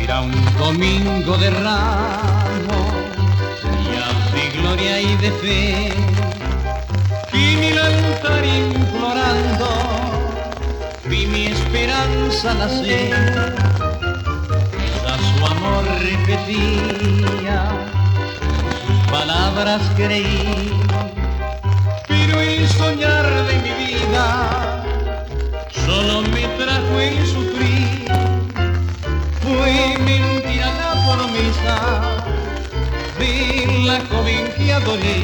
Era un domingo de Ramos, días de gloria y de fe, y en el altar implorando vi mi esperanza nacer. Quizás su amor repetía, sus palabras creí, pero el soñar de mi vida solo me trajo el sufrir. Fue mentira la promesa de la joven que adoré,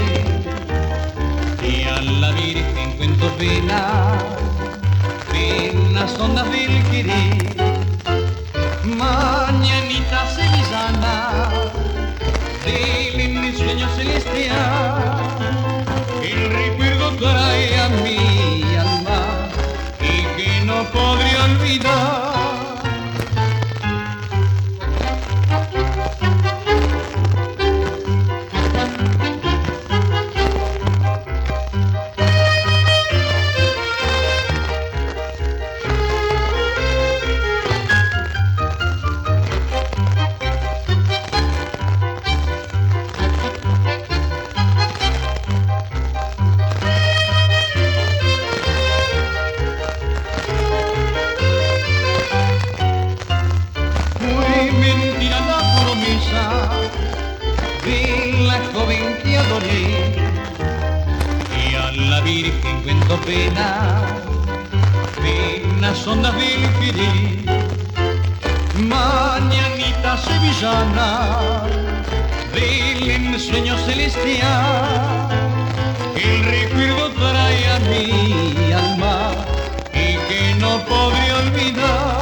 y a la Virgen cuento penas, penas hondas del querer. Mañanita sevillana del mi sueño celestial, el recuerdo trae a mi alma y que no podré olvidar. Mentira la promesa de la joven que adoré, y a la Virgen cuento penas, penas hondas del querer. Mañanita sevillana del ensueño celestial, el recuerdo trae a mi alma y que no podré olvidar.